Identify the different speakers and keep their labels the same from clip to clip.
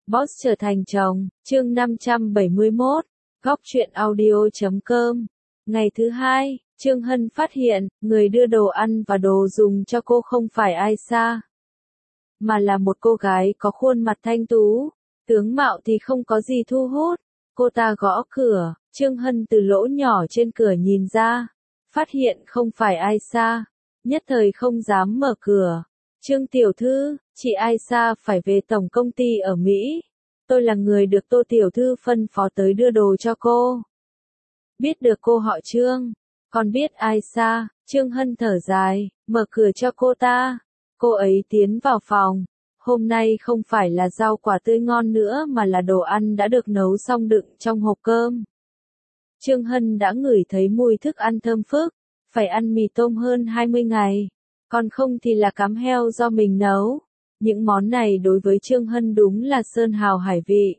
Speaker 1: Boss trở thành chồng, chương 571, góc truyện audio.com. Ngày thứ hai, Trương Hân phát hiện, người đưa đồ ăn và đồ dùng cho cô không phải ai xa, mà là một cô gái có khuôn mặt thanh tú, tướng mạo thì không có gì thu hút. Cô ta gõ cửa, Trương Hân từ lỗ nhỏ trên cửa nhìn ra, phát hiện không phải ai xa, nhất thời không dám mở cửa. Trương tiểu thư, chị Aisa phải về tổng công ty ở Mỹ. Tôi là người được Tô tiểu thư phân phó tới đưa đồ cho cô. Biết được cô họ Trương, còn biết Aisa, Trương Hân thở dài, mở cửa cho cô ta. Cô ấy tiến vào phòng. Hôm nay không phải là rau quả tươi ngon nữa mà là đồ ăn đã được nấu xong đựng trong hộp cơm. Trương Hân đã ngửi thấy mùi thức ăn thơm phức, phải ăn mì tôm hơn 20 ngày. Còn không thì là cám heo do mình nấu. Những món này đối với Trương Hân đúng là sơn hào hải vị.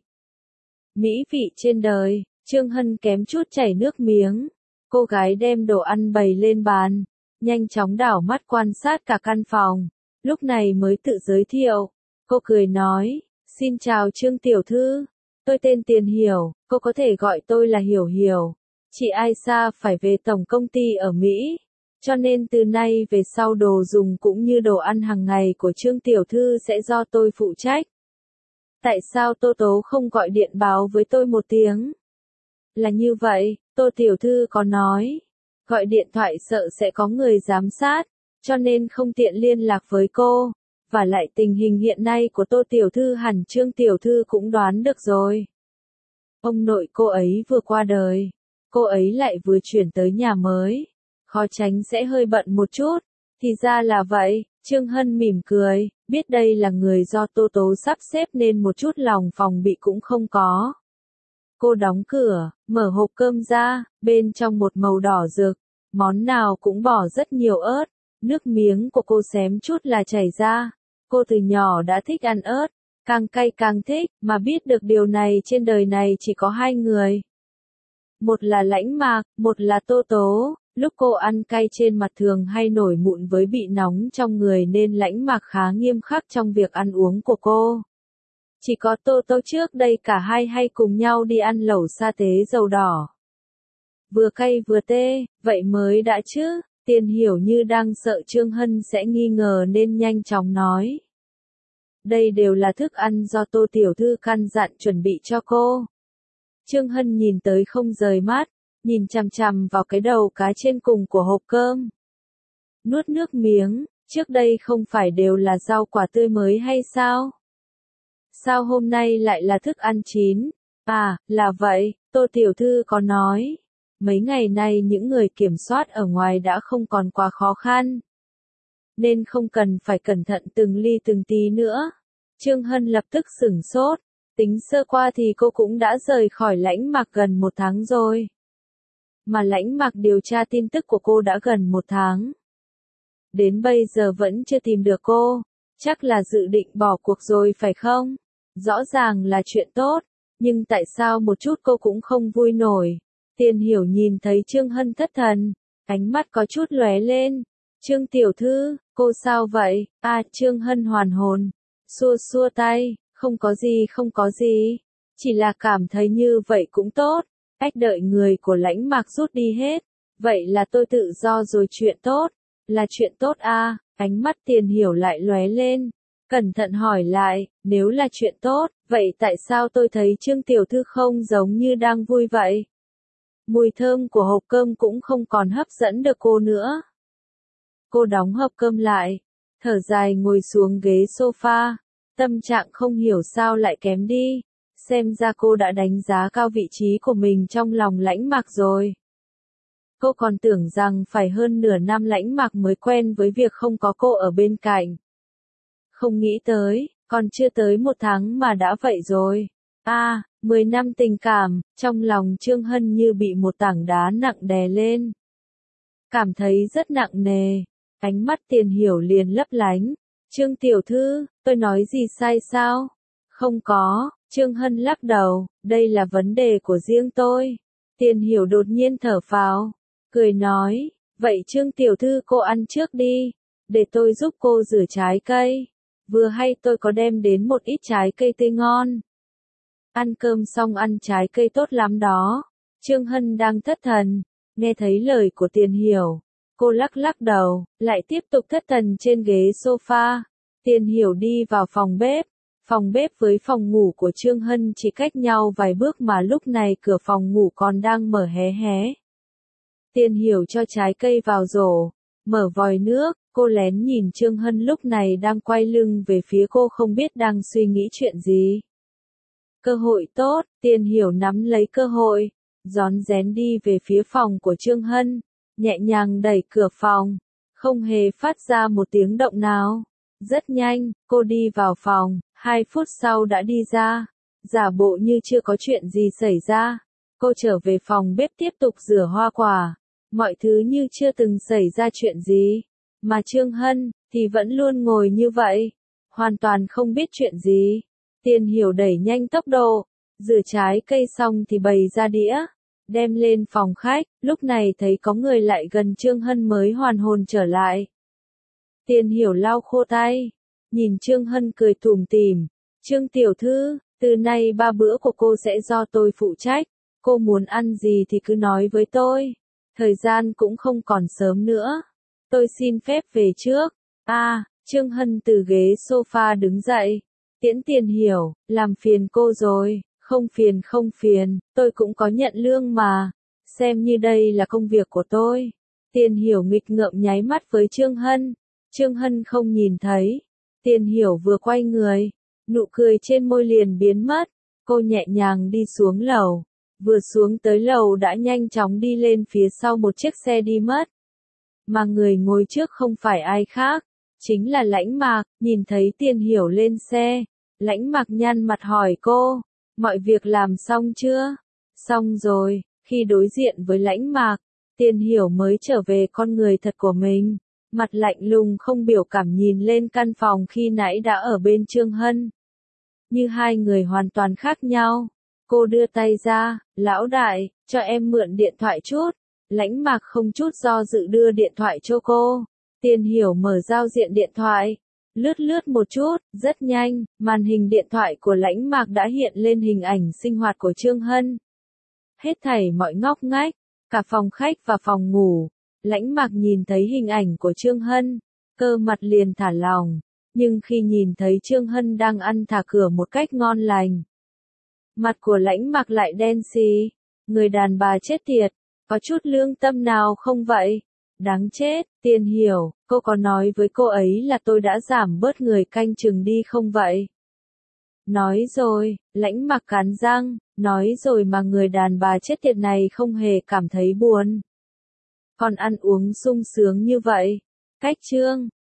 Speaker 1: Mỹ vị trên đời, Trương Hân kém chút chảy nước miếng. Cô gái đem đồ ăn bày lên bàn, nhanh chóng đảo mắt quan sát cả căn phòng, lúc này mới tự giới thiệu. Cô cười nói, xin chào Trương tiểu thư, tôi tên Tiền Hiểu, cô có thể gọi tôi là Hiểu Hiểu. Chị Aisa phải về tổng công ty ở Mỹ. Cho nên từ nay về sau đồ dùng cũng như đồ ăn hàng ngày của Trương tiểu thư sẽ do tôi phụ trách. Tại sao Tô Tố không gọi điện báo với tôi một tiếng? Là như vậy, Tô tiểu thư có nói. Gọi điện thoại sợ sẽ có người giám sát, cho nên không tiện liên lạc với cô. Và lại tình hình hiện nay của Tô tiểu thư hẳn Trương tiểu thư cũng đoán được rồi. Ông nội cô ấy vừa qua đời, cô ấy lại vừa chuyển tới nhà mới. Khó tránh sẽ hơi bận một chút. Thì ra là vậy, Trương Hân mỉm cười, biết đây là người do Tô Tố sắp xếp nên một chút lòng phòng bị cũng không có. Cô đóng cửa, mở hộp cơm ra, bên trong một màu đỏ rực, món nào cũng bỏ rất nhiều ớt, nước miếng của cô xém chút là chảy ra. Cô từ nhỏ đã thích ăn ớt, càng cay càng thích, mà biết được điều này trên đời này chỉ có hai người. Một là Lãnh Mạc, một là Tô Tố. Lúc cô ăn cay trên mặt thường hay nổi mụn với bị nóng trong người nên Lãnh Mạc khá nghiêm khắc trong việc ăn uống của cô. Chỉ có Tô Tố trước đây cả hai hay cùng nhau đi ăn lẩu sa tế dầu đỏ. Vừa cay vừa tê, vậy mới đã chứ. Tiền Hiểu như đang sợ Trương Hân sẽ nghi ngờ nên nhanh chóng nói. Đây đều là thức ăn do Tô tiểu thư căn dặn chuẩn bị cho cô. Trương Hân nhìn tới không rời mắt, nhìn chằm chằm vào cái đầu cá trên cùng của hộp cơm. Nuốt nước miếng, trước đây không phải đều là rau quả tươi mới hay sao? Sao hôm nay lại là thức ăn chín? À, là vậy, Tô tiểu thư có nói. Mấy ngày nay những người kiểm soát ở ngoài đã không còn quá khó khăn. Nên không cần phải cẩn thận từng ly từng tí nữa. Trương Hân lập tức sửng sốt. Tính sơ qua thì cô cũng đã rời khỏi Lãnh Mạc gần 1 tháng rồi. Mà Lãnh Mạc điều tra tin tức của cô đã gần 1 tháng. Đến bây giờ vẫn chưa tìm được cô. Chắc là dự định bỏ cuộc rồi phải không? Rõ ràng là chuyện tốt. Nhưng tại sao một chút cô cũng không vui nổi? Tiền Hiểu nhìn thấy Trương Hân thất thần. Ánh mắt có chút lóe lên. Trương tiểu thư, cô sao vậy? À, Trương Hân hoàn hồn. Xua xua tay. Không có gì không có gì. Chỉ là cảm thấy như vậy cũng tốt. Ách đợi người của Lãnh Mạc rút đi hết. Vậy là tôi tự do rồi chuyện tốt. Là chuyện tốt à, ánh mắt Tiền Hiểu lại lóe lên. Cẩn thận hỏi lại, nếu là chuyện tốt, vậy tại sao tôi thấy Trương tiểu thư không giống như đang vui vậy? Mùi thơm của hộp cơm cũng không còn hấp dẫn được cô nữa. Cô đóng hộp cơm lại, thở dài ngồi xuống ghế sofa. Tâm trạng không hiểu sao lại kém đi. Xem ra cô đã đánh giá cao vị trí của mình trong lòng Lãnh Mạc rồi. Cô còn tưởng rằng phải hơn nửa năm Lãnh Mạc mới quen với việc không có cô ở bên cạnh. Không nghĩ tới, còn chưa tới 1 tháng mà đã vậy rồi. À, 10 năm tình cảm, trong lòng Trương Hân như bị một tảng đá nặng đè lên. Cảm thấy rất nặng nề. Ánh mắt Tiền Hiểu liền lấp lánh. Trương tiểu thư, tôi nói gì sai sao? Không có, Trương Hân lắc đầu, đây là vấn đề của riêng tôi. Tiền Hiểu đột nhiên thở phào, cười nói, vậy Trương tiểu thư cô ăn trước đi, để tôi giúp cô rửa trái cây. Vừa hay tôi có đem đến một ít trái cây tươi ngon. Ăn cơm xong ăn trái cây tốt lắm đó. Trương Hân đang thất thần, nghe thấy lời của Tiền Hiểu. Cô lắc lắc đầu, lại tiếp tục thất thần trên ghế sofa. Tiền Hiểu đi vào phòng bếp. Phòng bếp với phòng ngủ của Trương Hân chỉ cách nhau vài bước mà lúc này cửa phòng ngủ còn đang mở hé hé. Tiền Hiểu cho trái cây vào rổ, mở vòi nước, cô lén nhìn Trương Hân lúc này đang quay lưng về phía cô không biết đang suy nghĩ chuyện gì. Cơ hội tốt, Tiền Hiểu nắm lấy cơ hội, rón rén đi về phía phòng của Trương Hân, nhẹ nhàng đẩy cửa phòng, không hề phát ra một tiếng động nào. Rất nhanh, cô đi vào phòng, 2 phút sau đã đi ra, giả bộ như chưa có chuyện gì xảy ra. Cô trở về phòng bếp tiếp tục rửa hoa quả, mọi thứ như chưa từng xảy ra chuyện gì. Mà Trương Hân, thì vẫn luôn ngồi như vậy, hoàn toàn không biết chuyện gì. Tiền Hiểu đẩy nhanh tốc độ, rửa trái cây xong thì bày ra đĩa, đem lên phòng khách, lúc này thấy có người lại gần Trương Hân mới hoàn hồn trở lại. Tiền Hiểu lau khô tay, nhìn Trương Hân cười tủm tỉm, Trương tiểu thư, từ nay 3 bữa của cô sẽ do tôi phụ trách, cô muốn ăn gì thì cứ nói với tôi, thời gian cũng không còn sớm nữa, tôi xin phép về trước. Trương Hân từ ghế sofa đứng dậy, tiễn Tiền Hiểu, làm phiền cô rồi, không phiền, tôi cũng có nhận lương mà, xem như đây là công việc của tôi. Tiền Hiểu nghịch ngợm nháy mắt với Trương Hân không nhìn thấy. Tiền Hiểu vừa quay người, nụ cười trên môi liền biến mất, cô nhẹ nhàng đi xuống lầu, vừa xuống tới lầu đã nhanh chóng đi lên phía sau một chiếc xe đi mất. Mà người ngồi trước không phải ai khác, chính là Lãnh Mạc. Nhìn thấy Tiền Hiểu lên xe, Lãnh Mạc nhăn mặt hỏi cô, mọi việc làm xong chưa? Xong rồi. Khi đối diện với Lãnh Mạc, Tiền Hiểu mới trở về con người thật của mình, mặt lạnh lùng không biểu cảm nhìn lên căn phòng khi nãy đã ở bên Trương Hân. Như hai người hoàn toàn khác nhau. Cô đưa tay ra, lão đại, cho em mượn điện thoại chút. Lãnh Mạc không chút do dự đưa điện thoại cho cô. Tiền Hiểu mở giao diện điện thoại, lướt một chút, rất nhanh, màn hình điện thoại của Lãnh Mạc đã hiện lên hình ảnh sinh hoạt của Trương Hân. Hết thảy mọi ngóc ngách, cả phòng khách và phòng ngủ, Lãnh Mạc nhìn thấy hình ảnh của Trương Hân, cơ mặt liền thả lỏng, nhưng khi nhìn thấy Trương Hân đang ăn thả cửa một cách ngon lành, mặt của Lãnh Mạc lại đen xì, người đàn bà chết tiệt, có chút lương tâm nào không vậy? Đáng chết, Tiền Hiểu, cô có nói với cô ấy là tôi đã giảm bớt người canh chừng đi không vậy? Nói rồi, Lãnh Mạc cắn răng, nói rồi mà người đàn bà chết tiệt này không hề cảm thấy buồn. Còn ăn uống sung sướng như vậy. Cách chương